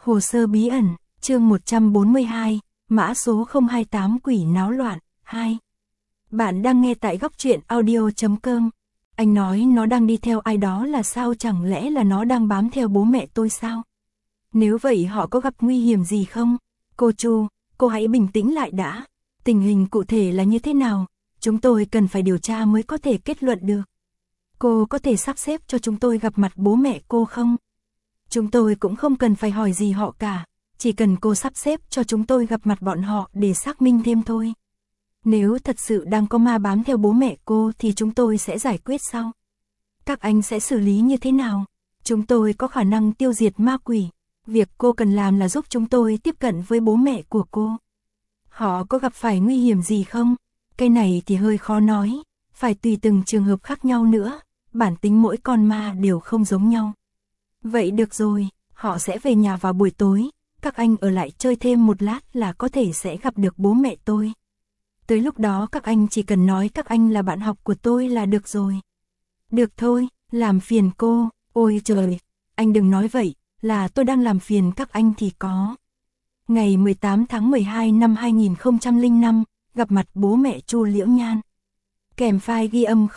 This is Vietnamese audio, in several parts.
Hồ sơ bí ẩn, chương 142, mã số 028 quỷ náo loạn, 2. Bạn đang nghe tại góc truyện audio.com. Anh nói nó đang đi theo ai đó là sao, chẳng lẽ là nó đang bám theo bố mẹ tôi sao? Nếu vậy họ có gặp nguy hiểm gì không? Cô Chu, cô hãy bình tĩnh lại đã. Tình hình cụ thể là như thế nào? Chúng tôi cần phải điều tra mới có thể kết luận được. Cô có thể sắp xếp cho chúng tôi gặp mặt bố mẹ cô không? Chúng tôi cũng không cần phải hỏi gì họ cả, chỉ cần cô sắp xếp cho chúng tôi gặp mặt bọn họ để xác minh thêm thôi. Nếu thật sự đang có ma bám theo bố mẹ cô thì chúng tôi sẽ giải quyết sau. Các anh sẽ xử lý như thế nào? Chúng tôi có khả năng tiêu diệt ma quỷ. Việc cô cần làm là giúp chúng tôi tiếp cận với bố mẹ của cô. Họ có gặp phải nguy hiểm gì không? Cái này thì hơi khó nói, phải tùy từng trường hợp khác nhau nữa, bản tính mỗi con ma đều không giống nhau. Vậy được rồi, họ sẽ về nhà vào buổi tối, các anh ở lại chơi thêm một lát là có thể sẽ gặp được bố mẹ tôi. Tới lúc đó các anh chỉ cần nói các anh là bạn học của tôi là được rồi. Được thôi, làm phiền cô, ôi trời, anh đừng nói vậy, là tôi đang làm phiền các anh thì có. Ngày 18 tháng 12 năm 2005, gặp mặt bố mẹ Chu Liễu Nhan. Kèm file ghi âm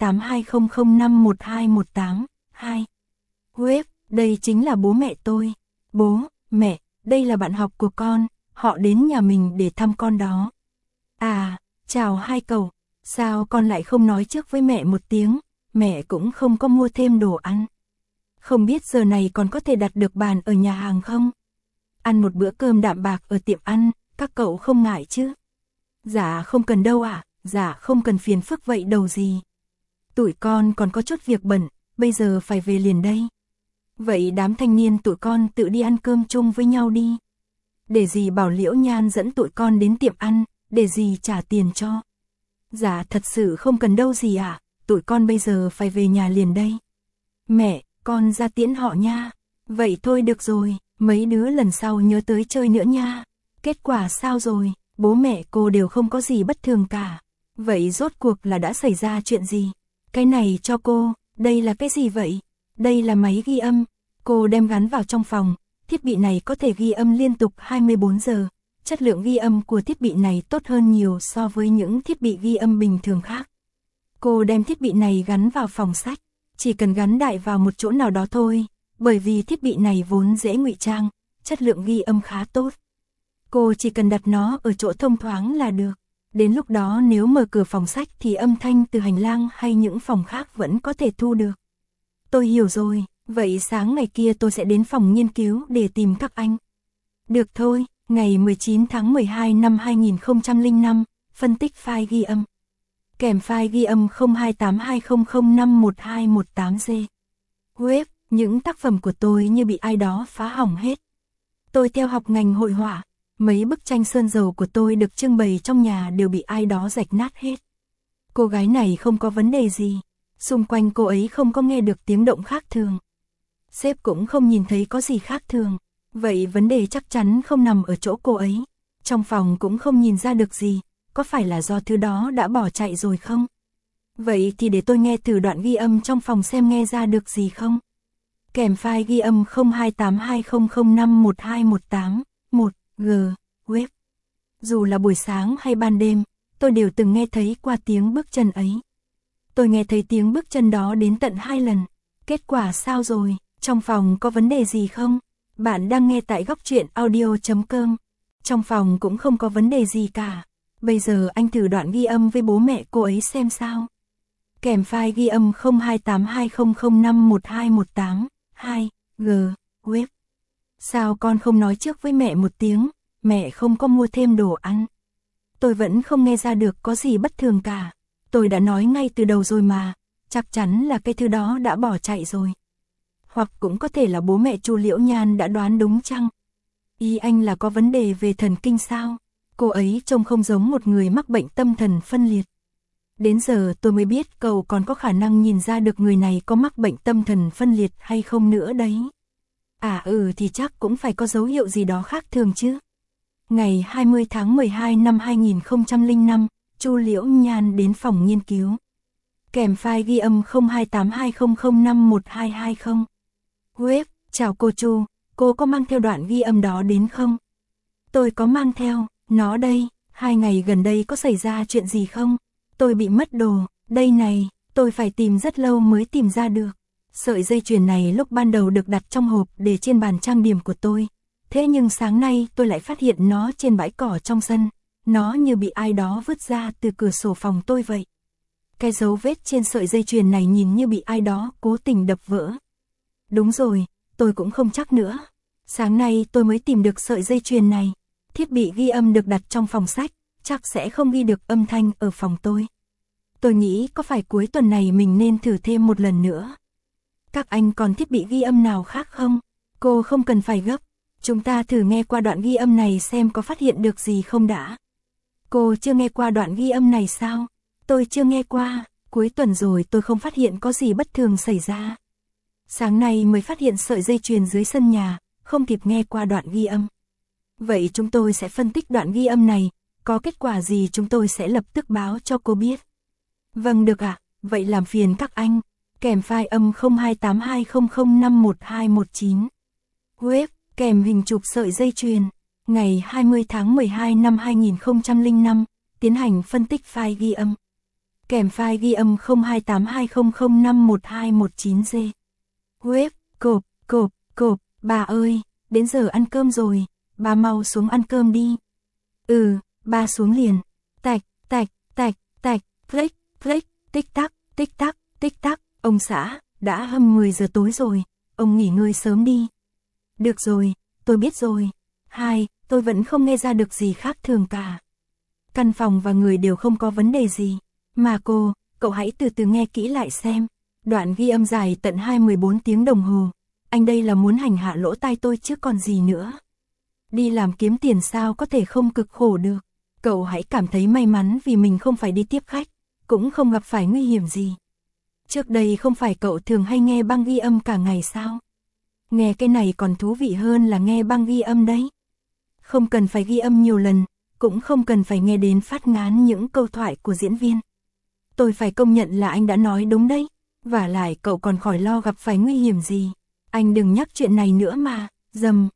028200512182. Web, đây chính là bố mẹ tôi. Bố, mẹ, đây là bạn học của con, họ đến nhà mình để thăm con đó. À, chào hai cậu, sao con lại không nói trước với mẹ một tiếng, mẹ cũng không có mua thêm đồ ăn. Không biết giờ này còn có thể đặt được bàn ở nhà hàng không? Ăn một bữa cơm đạm bạc ở tiệm ăn, các cậu không ngại chứ? Dạ không cần đâu ạ, dạ không cần phiền phức vậy đâu gì. Tụi con còn có chút việc bận, bây giờ phải về liền đây. Vậy đám thanh niên tụi con tự đi ăn cơm chung với nhau đi. Để dì bảo Liễu Nhan dẫn tụi con đến tiệm ăn, để dì trả tiền cho. Dạ thật sự không cần đâu dì ạ, tụi con bây giờ phải về nhà liền đây. Mẹ, con ra tiễn họ nha. Vậy thôi được rồi, mấy đứa lần sau nhớ tới chơi nữa nha. Kết quả sao rồi, bố mẹ cô đều không có gì bất thường cả. Vậy rốt cuộc là đã xảy ra chuyện gì? Cái này cho cô, đây là cái gì vậy? Đây là máy ghi âm, cô đem gắn vào trong phòng, thiết bị này có thể ghi âm liên tục 24 giờ. Chất lượng ghi âm của thiết bị này tốt hơn nhiều so với những thiết bị ghi âm bình thường khác. Cô đem thiết bị này gắn vào phòng sách, chỉ cần gắn đại vào một chỗ nào đó thôi, bởi vì thiết bị này vốn dễ ngụy trang, chất lượng ghi âm khá tốt. Cô chỉ cần đặt nó ở chỗ thông thoáng là được. Đến lúc đó nếu mở cửa phòng sách thì âm thanh từ hành lang hay những phòng khác vẫn có thể thu được. Tôi hiểu rồi, vậy sáng ngày kia tôi sẽ đến phòng nghiên cứu để tìm các anh. Được thôi, ngày 19 tháng 12 năm 2005, phân tích file ghi âm. Kèm file ghi âm 028200512118G. Web, những tác phẩm của tôi như bị ai đó phá hỏng hết. Tôi theo học ngành hội họa, mấy bức tranh sơn dầu của tôi được trưng bày trong nhà đều bị ai đó rạch nát hết. Cô gái này không có vấn đề gì, xung quanh cô ấy không có nghe được tiếng động khác thường. Sếp cũng không nhìn thấy có gì khác thường, vậy vấn đề chắc chắn không nằm ở chỗ cô ấy. Trong phòng cũng không nhìn ra được gì, có phải là do thứ đó đã bỏ chạy rồi không? Vậy thì để tôi nghe thử đoạn ghi âm trong phòng xem nghe ra được gì không? Kèm file ghi âm 028200512181, G, web. Dù là buổi sáng hay ban đêm, tôi đều từng nghe thấy qua tiếng bước chân ấy. Tôi nghe thấy tiếng bước chân đó đến tận 2 lần. Kết quả sao rồi? Trong phòng có vấn đề gì không? Bạn đang nghe tại góc truyện audio.com. Trong phòng cũng không có vấn đề gì cả. Bây giờ anh thử đoạn ghi âm với bố mẹ cô ấy xem sao. Kèm file ghi âm 028200512182, G, web. Sao con không nói trước với mẹ một tiếng, mẹ không có mua thêm đồ ăn. Tôi vẫn không nghe ra được có gì bất thường cả. Tôi đã nói ngay từ đầu rồi mà, chắc chắn là cái thứ đó đã bỏ chạy rồi. Hoặc cũng có thể là bố mẹ Chu Liễu Nhan đã đoán đúng chăng? Ý anh là có vấn đề về thần kinh sao? Cô ấy trông không giống một người mắc bệnh tâm thần phân liệt. Đến giờ tôi mới biết cậu còn có khả năng nhìn ra được người này có mắc bệnh tâm thần phân liệt hay không nữa đấy. À thì chắc cũng phải có dấu hiệu gì đó khác thường chứ. Ngày 20 tháng 12 năm 2005, Chu Liễu Nhan đến phòng nghiên cứu. Kèm file ghi âm 028200512220. Web, chào cô Chu, cô có mang theo đoạn ghi âm đó đến không? Tôi có mang theo, nó đây, 2 ngày gần đây có xảy ra chuyện gì không? Tôi bị mất đồ, đây này, tôi phải tìm rất lâu mới tìm ra được. Sợi dây chuyền này lúc ban đầu được đặt trong hộp để trên bàn trang điểm của tôi. Thế nhưng sáng nay tôi lại phát hiện nó trên bãi cỏ trong sân. Nó như bị ai đó vứt ra từ cửa sổ phòng tôi vậy. Cái dấu vết trên sợi dây chuyền này nhìn như bị ai đó cố tình đập vỡ. Đúng rồi, tôi cũng không chắc nữa. Sáng nay tôi mới tìm được sợi dây chuyền này. Thiết bị ghi âm được đặt trong phòng sách, chắc sẽ không ghi được âm thanh ở phòng tôi. Tôi nghĩ có phải cuối tuần này mình nên thử thêm một lần nữa. Các anh còn thiết bị ghi âm nào khác không? Cô không cần phải gấp. Chúng ta thử nghe qua đoạn ghi âm này xem có phát hiện được gì không đã. Cô chưa nghe qua đoạn ghi âm này sao? Tôi chưa nghe qua, cuối tuần rồi tôi không phát hiện có gì bất thường xảy ra. Sáng nay mới phát hiện sợi dây chuyền dưới sân nhà, không kịp nghe qua đoạn ghi âm. Vậy chúng tôi sẽ phân tích đoạn ghi âm này, có kết quả gì chúng tôi sẽ lập tức báo cho cô biết. Vâng được ạ, vậy làm phiền các anh. Kèm file âm 028200511219. Web, kèm hình chụp sợi dây chuyền. Ngày 20 tháng 12 năm 2005, tiến hành phân tích file ghi âm. Kèm file ghi âm 028200511219G. Web, cộp, bà ơi, đến giờ ăn cơm rồi, bà mau xuống ăn cơm đi. Bà xuống liền. Tạch, click, tích tắc, ông xã, đã hâm 10 giờ tối rồi, ông nghỉ ngơi sớm đi. Được rồi, tôi biết rồi. Tôi vẫn không nghe ra được gì khác thường cả. Căn phòng và người đều không có vấn đề gì. Mà cậu hãy từ từ nghe kỹ lại xem. Đoạn ghi âm dài tận 14 tiếng đồng hồ. Anh đây là muốn hành hạ lỗ tai tôi chứ còn gì nữa. Đi làm kiếm tiền sao có thể không cực khổ được. Cậu hãy cảm thấy may mắn vì mình không phải đi tiếp khách, cũng không gặp phải nguy hiểm gì. Trước đây không phải cậu thường hay nghe băng ghi âm cả ngày sao? Nghe cái này còn thú vị hơn là nghe băng ghi âm đấy. Không cần phải ghi âm nhiều lần, cũng không cần phải nghe đến phát ngán những câu thoại của diễn viên. Tôi phải công nhận là anh đã nói đúng đấy. Vả lại cậu còn khỏi lo gặp phải nguy hiểm gì. Anh đừng nhắc chuyện này nữa mà. Dầm,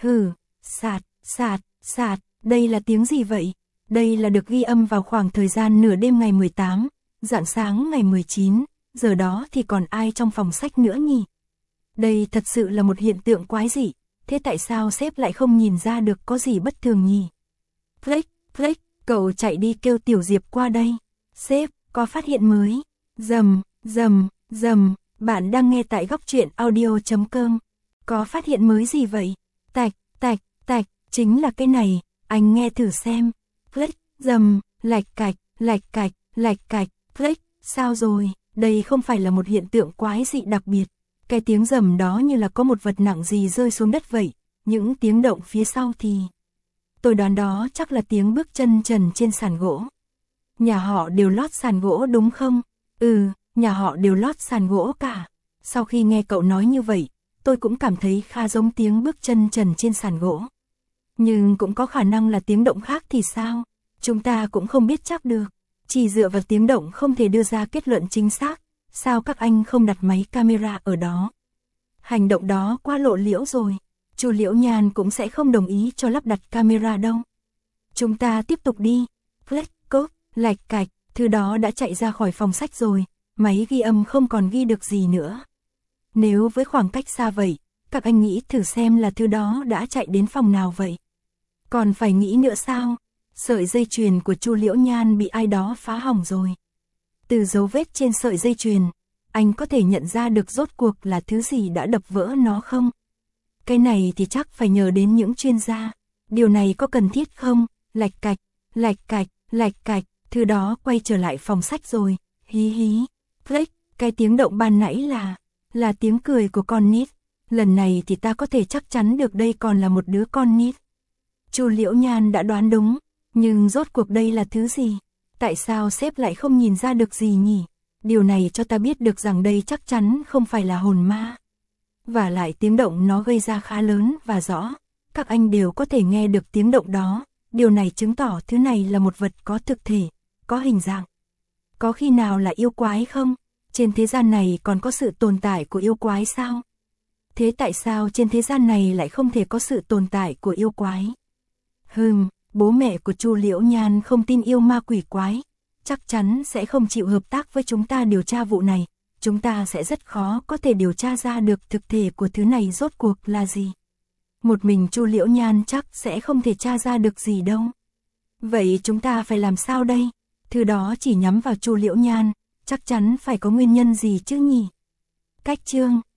sạt, đây là tiếng gì vậy? Đây là được ghi âm vào khoảng thời gian nửa đêm ngày 18, rạng sáng ngày 19, giờ đó thì còn ai trong phòng sách nữa nhỉ? Đây thật sự là một hiện tượng quái dị, thế tại sao sếp lại không nhìn ra được có gì bất thường nhỉ? Click, cậu chạy đi kêu Tiểu Diệp qua đây. Sếp, có phát hiện mới. Dầm, bạn đang nghe tại góc truyện audio.com. Có phát hiện mới gì vậy? Tạch, chính là cái này, anh nghe thử xem. Click, dầm, lạch cạch, click, sao rồi? Đây không phải là một hiện tượng quái dị đặc biệt. Cái tiếng rầm đó như là có một vật nặng gì rơi xuống đất vậy. Những tiếng động phía sau thì... Tôi đoán đó chắc là tiếng bước chân trần trên sàn gỗ. Nhà họ đều lót sàn gỗ đúng không? Nhà họ đều lót sàn gỗ cả. Sau khi nghe cậu nói như vậy, tôi cũng cảm thấy khá giống tiếng bước chân trần trên sàn gỗ. Nhưng cũng có khả năng là tiếng động khác thì sao? Chúng ta cũng không biết chắc được. Chỉ dựa vào tiếng động không thể đưa ra kết luận chính xác. Sao các anh không đặt máy camera ở đó? Hành động đó quá lộ liễu rồi. Chu Liễu Nhan cũng sẽ không đồng ý cho lắp đặt camera đâu. Chúng ta tiếp tục đi. Click, cốp, lạch cạch, thứ đó đã chạy ra khỏi phòng sách rồi. Máy ghi âm không còn ghi được gì nữa. Nếu với khoảng cách xa vậy, các anh nghĩ thử xem là thứ đó đã chạy đến phòng nào vậy? Còn phải nghĩ nữa sao? Sợi dây chuyền của Chu Liễu Nhan bị ai đó phá hỏng rồi. Từ dấu vết trên sợi dây chuyền, anh có thể nhận ra được rốt cuộc là thứ gì đã đập vỡ nó không? Cái này thì chắc phải nhờ đến những chuyên gia. Điều này có cần thiết không? Lạch cạch, thứ đó quay trở lại phòng sách rồi. Hí. Click, cái tiếng động ban nãy là tiếng cười của con nít. Lần này thì ta có thể chắc chắn được đây còn là một đứa con nít. Chu Liễu Nhan đã đoán đúng, nhưng rốt cuộc đây là thứ gì? Tại sao sếp lại không nhìn ra được gì nhỉ? Điều này cho ta biết được rằng đây chắc chắn không phải là hồn ma. Và lại tiếng động nó gây ra khá lớn và rõ. Các anh đều có thể nghe được tiếng động đó. Điều này chứng tỏ thứ này là một vật có thực thể, có hình dạng. Có khi nào là yêu quái không? Trên thế gian này còn có sự tồn tại của yêu quái sao? Thế tại sao trên thế gian này lại không thể có sự tồn tại của yêu quái? Bố mẹ của Chu Liễu Nhan không tin yêu ma quỷ quái, chắc chắn sẽ không chịu hợp tác với chúng ta điều tra vụ này, chúng ta sẽ rất khó có thể điều tra ra được thực thể của thứ này rốt cuộc là gì. Một mình Chu Liễu Nhan chắc sẽ không thể tra ra được gì đâu. Vậy chúng ta phải làm sao đây? Thứ đó chỉ nhắm vào Chu Liễu Nhan, chắc chắn phải có nguyên nhân gì chứ nhỉ? Cách chương